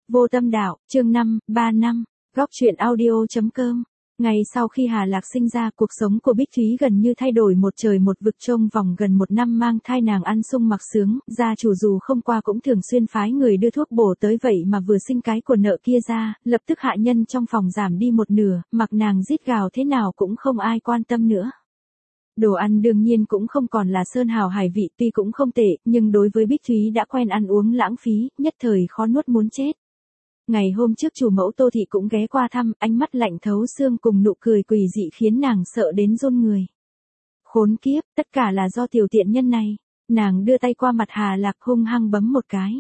Vô Tâm Đạo, chương 5, 3 năm, góc truyện audio.com. Ngày sau khi Hà Lạc sinh ra, cuộc sống của Bích Thúy gần như thay đổi một trời một vực. Trong vòng gần một năm mang thai, nàng ăn sung mặc sướng, gia chủ dù không qua cũng thường xuyên phái người đưa thuốc bổ tới, vậy mà vừa sinh cái của nợ kia ra, lập tức hạ nhân trong phòng giảm đi một nửa, mặc nàng rít gào thế nào cũng không ai quan tâm nữa. Đồ ăn đương nhiên cũng không còn là sơn hào hải vị, tuy cũng không tệ, nhưng đối với Bích Thúy đã quen ăn uống lãng phí, nhất thời khó nuốt muốn chết. Ngày hôm trước chủ mẫu Tô Thị cũng ghé qua thăm, ánh mắt lạnh thấu xương cùng nụ cười quỷ dị khiến nàng sợ đến run người. Khốn kiếp, tất cả là do tiểu tiện nhân này. Nàng đưa tay qua mặt Hà Lạc hung hăng bấm một cái.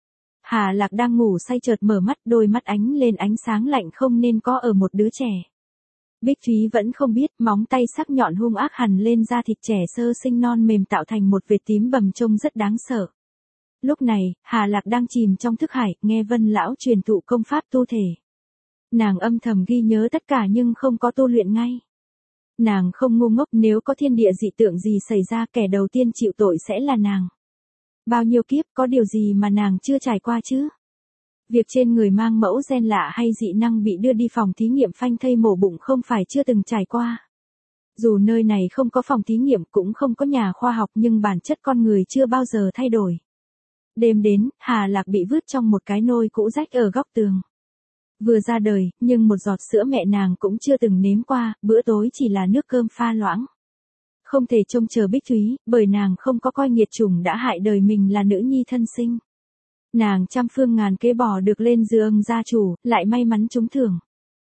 Hà Lạc đang ngủ say chợt mở mắt, đôi mắt ánh lên ánh sáng lạnh không nên có ở một đứa trẻ. Bích Thúy vẫn không biết, móng tay sắc nhọn hung ác hằn lên da thịt trẻ sơ sinh non mềm tạo thành một vệt tím bầm trông rất đáng sợ. Lúc này, Hà Lạc đang chìm trong thức hải, nghe Vân lão truyền thụ công pháp tu thể. Nàng âm thầm ghi nhớ tất cả nhưng không có tu luyện ngay. Nàng không ngu ngốc, nếu có thiên địa dị tượng gì xảy ra, kẻ đầu tiên chịu tội sẽ là nàng. Bao nhiêu kiếp, có điều gì mà nàng chưa trải qua chứ? Việc trên người mang mẫu gen lạ hay dị năng bị đưa đi phòng thí nghiệm phanh thây mổ bụng không phải chưa từng trải qua. Dù nơi này không có phòng thí nghiệm cũng không có nhà khoa học, nhưng bản chất con người chưa bao giờ thay đổi. Đêm đến, Hà Lạc bị vứt trong một cái nôi cũ rách ở góc tường. Vừa ra đời, nhưng một giọt sữa mẹ nàng cũng chưa từng nếm qua, bữa tối chỉ là nước cơm pha loãng. Không thể trông chờ Bích Thúy, bởi nàng không có coi nghiệt chủng đã hại đời mình là nữ nhi thân sinh. Nàng trăm phương ngàn kế bỏ được lên giường gia chủ, lại may mắn trúng thưởng.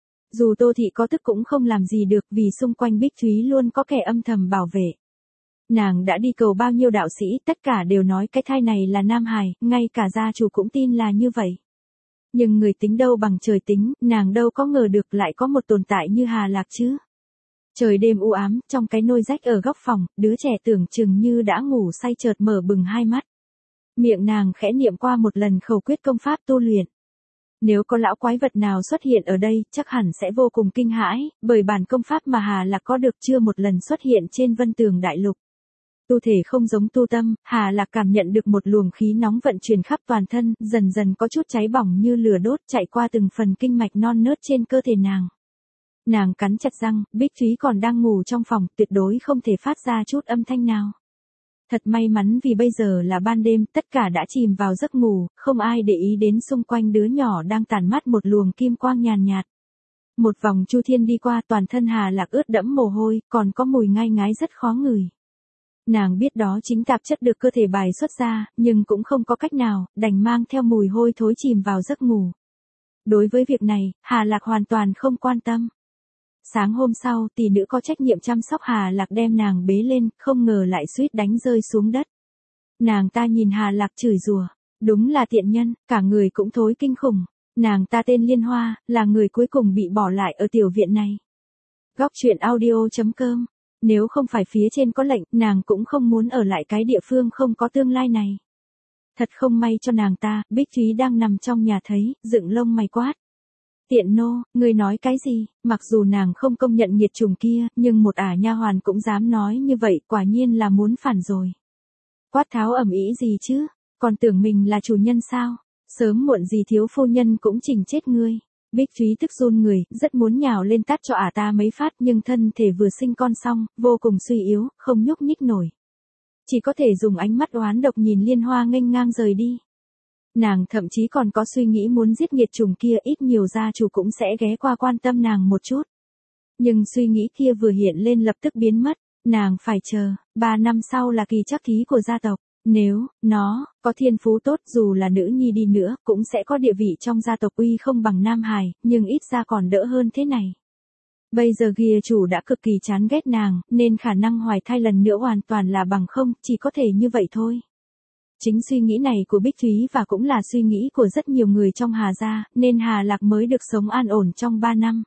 Dù Tô Thị có tức cũng không làm gì được, vì xung quanh Bích Thúy luôn có kẻ âm thầm bảo vệ. Nàng đã đi cầu bao nhiêu đạo sĩ, tất cả đều nói cái thai này là nam hài, ngay cả gia chủ cũng tin là như vậy. Nhưng người tính đâu bằng trời tính, nàng đâu có ngờ được lại có một tồn tại như Hà Lạc chứ. Trời đêm u ám, trong cái nôi rách ở góc phòng, đứa trẻ tưởng chừng như đã ngủ say chợt mở bừng hai mắt. Miệng nàng khẽ niệm qua một lần khẩu quyết công pháp tu luyện. Nếu có lão quái vật nào xuất hiện ở đây, chắc hẳn sẽ vô cùng kinh hãi, bởi bản công pháp mà Hà Lạc có được chưa một lần xuất hiện trên Vân Tường Đại Lục. Tu thể không giống tu tâm, Hà Lạc cảm nhận được một luồng khí nóng vận chuyển khắp toàn thân, dần dần có chút cháy bỏng như lửa đốt chạy qua từng phần kinh mạch non nớt trên cơ thể nàng. Nàng cắn chặt răng, Bích Thúy còn đang ngủ trong phòng, tuyệt đối không thể phát ra chút âm thanh nào. Thật may mắn vì bây giờ là ban đêm, tất cả đã chìm vào giấc ngủ, không ai để ý đến xung quanh đứa nhỏ đang tản mát một luồng kim quang nhàn nhạt. Một vòng chu thiên đi qua, toàn thân Hà Lạc ướt đẫm mồ hôi, còn có mùi ngai ngái rất khó ngửi. Nàng biết đó chính tạp chất được cơ thể bài xuất ra, nhưng cũng không có cách nào, đành mang theo mùi hôi thối chìm vào giấc ngủ. Đối với việc này, Hà Lạc hoàn toàn không quan tâm. Sáng hôm sau, tỷ nữ có trách nhiệm chăm sóc Hà Lạc đem nàng bế lên, không ngờ lại suýt đánh rơi xuống đất. Nàng ta nhìn Hà Lạc chửi rủa, đúng là tiện nhân, cả người cũng thối kinh khủng. Nàng ta tên Liên Hoa, là người cuối cùng bị bỏ lại ở tiểu viện này. Góc truyện audio.com. Nếu không phải phía trên có lệnh, nàng cũng không muốn ở lại cái địa phương không có tương lai này. Thật không may cho nàng ta, Bích Thúy đang nằm trong nhà thấy, dựng lông mày quát. Tiện nô, ngươi nói cái gì? Mặc dù nàng không công nhận nghiệt chủng kia, nhưng một ả nha hoàn cũng dám nói như vậy, quả nhiên là muốn phản rồi. Quát tháo ầm ĩ gì chứ? Còn tưởng mình là chủ nhân sao? Sớm muộn gì thiếu phu nhân cũng chỉnh chết ngươi. Bích Thúy tức run người, rất muốn nhào lên tát cho ả ta mấy phát, nhưng thân thể vừa sinh con xong, vô cùng suy yếu, không nhúc nhích nổi. Chỉ có thể dùng ánh mắt oán độc nhìn Liên Hoa nghênh ngang rời đi. Nàng thậm chí còn có suy nghĩ muốn giết nghiệt chủng kia, ít nhiều gia chủ cũng sẽ ghé qua quan tâm nàng một chút. Nhưng suy nghĩ kia vừa hiện lên lập tức biến mất, nàng phải chờ, 3 năm sau là kỳ trắc thí của gia tộc. Nếu nó có thiên phú tốt, dù là nữ nhi đi nữa, cũng sẽ có địa vị trong gia tộc, uy không bằng nam hài, nhưng ít ra còn đỡ hơn thế này. Bây giờ gia chủ đã cực kỳ chán ghét nàng, nên khả năng hoài thai lần nữa hoàn toàn là bằng không, chỉ có thể như vậy thôi. Chính suy nghĩ này của Bích Thúy và cũng là suy nghĩ của rất nhiều người trong Hà gia, nên Hà Lạc mới được sống an ổn trong 3 năm.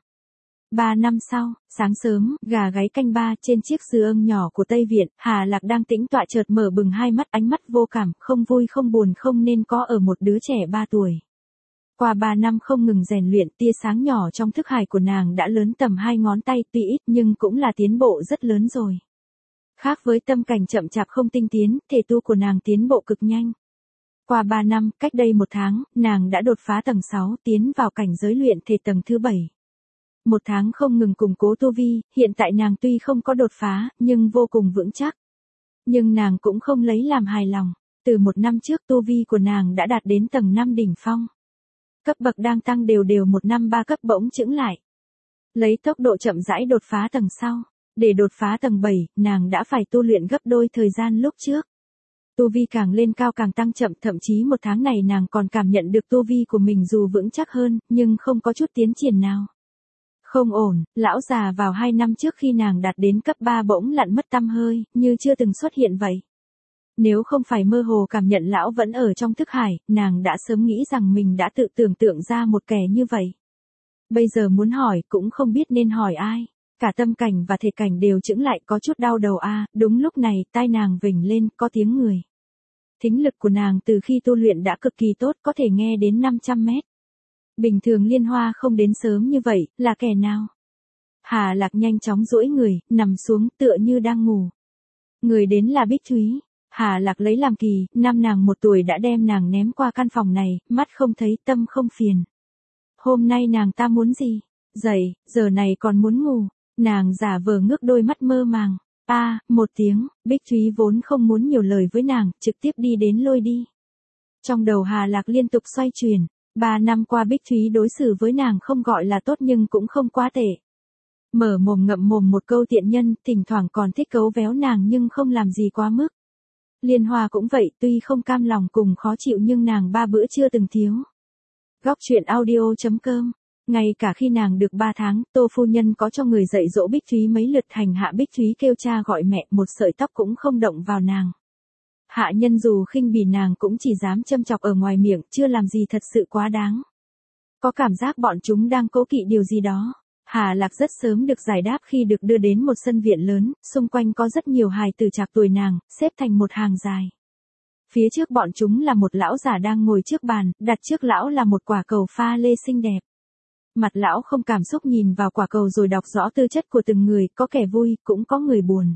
3 năm sau, sáng sớm, gà gáy canh ba trên chiếc giường nhỏ của Tây Viện, Hà Lạc đang tĩnh tọa chợt mở bừng hai mắt, ánh mắt vô cảm, không vui không buồn không nên có ở một đứa trẻ 3 tuổi. Qua 3 năm không ngừng rèn luyện, tia sáng nhỏ trong thức hải của nàng đã lớn tầm 2 ngón tay, tuy ít nhưng cũng là tiến bộ rất lớn rồi. Khác với tâm cảnh chậm chạp không tinh tiến, thể tu của nàng tiến bộ cực nhanh. Qua 3 năm, cách đây 1 tháng, nàng đã đột phá tầng 6, tiến vào cảnh giới luyện thể tầng thứ 7. 1 tháng không ngừng củng cố tu vi, hiện tại nàng tuy không có đột phá, nhưng vô cùng vững chắc. Nhưng nàng cũng không lấy làm hài lòng. Từ 1 năm trước tu vi của nàng đã đạt đến tầng 5 đỉnh phong. Cấp bậc đang tăng đều đều 1 năm 3 cấp bỗng chững lại. Lấy tốc độ chậm rãi đột phá tầng sau. Để đột phá tầng 7, nàng đã phải tu luyện gấp đôi thời gian lúc trước. Tu vi càng lên cao càng tăng chậm, thậm chí 1 tháng này nàng còn cảm nhận được tu vi của mình dù vững chắc hơn, nhưng không có chút tiến triển nào. Không ổn, lão già vào 2 năm trước khi nàng đạt đến cấp 3 bỗng lặn mất tăm hơi, như chưa từng xuất hiện vậy. Nếu không phải mơ hồ cảm nhận lão vẫn ở trong thức hải, nàng đã sớm nghĩ rằng mình đã tự tưởng tượng ra một kẻ như vậy. Bây giờ muốn hỏi cũng không biết nên hỏi ai. Cả tâm cảnh và thể cảnh đều chững lại, có chút đau đầu a. Đúng lúc này, tai nàng vểnh lên, có tiếng người. Thính lực của nàng từ khi tu luyện đã cực kỳ tốt, có thể nghe đến 500 mét. Bình thường Liên Hoa không đến sớm như vậy, là kẻ nào? Hà Lạc nhanh chóng duỗi người, nằm xuống tựa như đang ngủ. Người đến là Bích Thúy. Hà Lạc lấy làm kỳ, năm nàng 1 tuổi đã đem nàng ném qua căn phòng này, mắt không thấy tâm không phiền. Hôm nay nàng ta muốn gì? Dậy, giờ này còn muốn ngủ. Nàng giả vờ ngước đôi mắt mơ màng. Một tiếng, Bích Thúy vốn không muốn nhiều lời với nàng, trực tiếp đi đến lôi đi. Trong đầu Hà Lạc liên tục xoay chuyển. 3 năm qua Bích Thúy đối xử với nàng không gọi là tốt nhưng cũng không quá tệ. Mở mồm ngậm mồm một câu tiện nhân, thỉnh thoảng còn thích cấu véo nàng nhưng không làm gì quá mức. Liên Hoa cũng vậy, tuy không cam lòng cùng khó chịu nhưng nàng 3 bữa chưa từng thiếu. Góc truyện audio.com. Ngay cả khi nàng được 3 tháng, Tô phu nhân có cho người dạy dỗ Bích Thúy mấy lượt, hành hạ Bích Thúy kêu cha gọi mẹ, một sợi tóc cũng không động vào nàng. Hạ nhân dù khinh bỉ nàng cũng chỉ dám châm chọc ở ngoài miệng, chưa làm gì thật sự quá đáng. Có cảm giác bọn chúng đang cố kỵ điều gì đó. Hà Lạc rất sớm được giải đáp khi được đưa đến một sân viện lớn, xung quanh có rất nhiều hài tử trạc tuổi nàng, xếp thành một hàng dài. Phía trước bọn chúng là một lão già đang ngồi trước bàn, đặt trước lão là một quả cầu pha lê xinh đẹp. Mặt lão không cảm xúc nhìn vào quả cầu rồi đọc rõ tư chất của từng người, có kẻ vui, cũng có người buồn.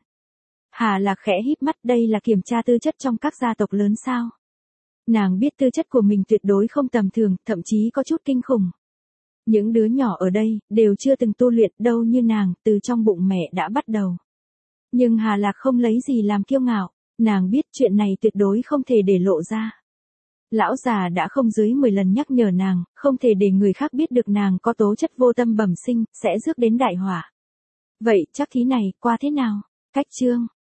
Hà Lạc khẽ híp mắt, đây là kiểm tra tư chất trong các gia tộc lớn sao? Nàng biết tư chất của mình tuyệt đối không tầm thường, thậm chí có chút kinh khủng. Những đứa nhỏ ở đây, đều chưa từng tu luyện đâu như nàng, từ trong bụng mẹ đã bắt đầu. Nhưng Hà Lạc không lấy gì làm kiêu ngạo, nàng biết chuyện này tuyệt đối không thể để lộ ra. Lão già đã không dưới 10 lần nhắc nhở nàng, không thể để người khác biết được nàng có tố chất vô tâm bẩm sinh, sẽ rước đến đại họa. Vậy chắc thí này, qua thế nào? Cách chương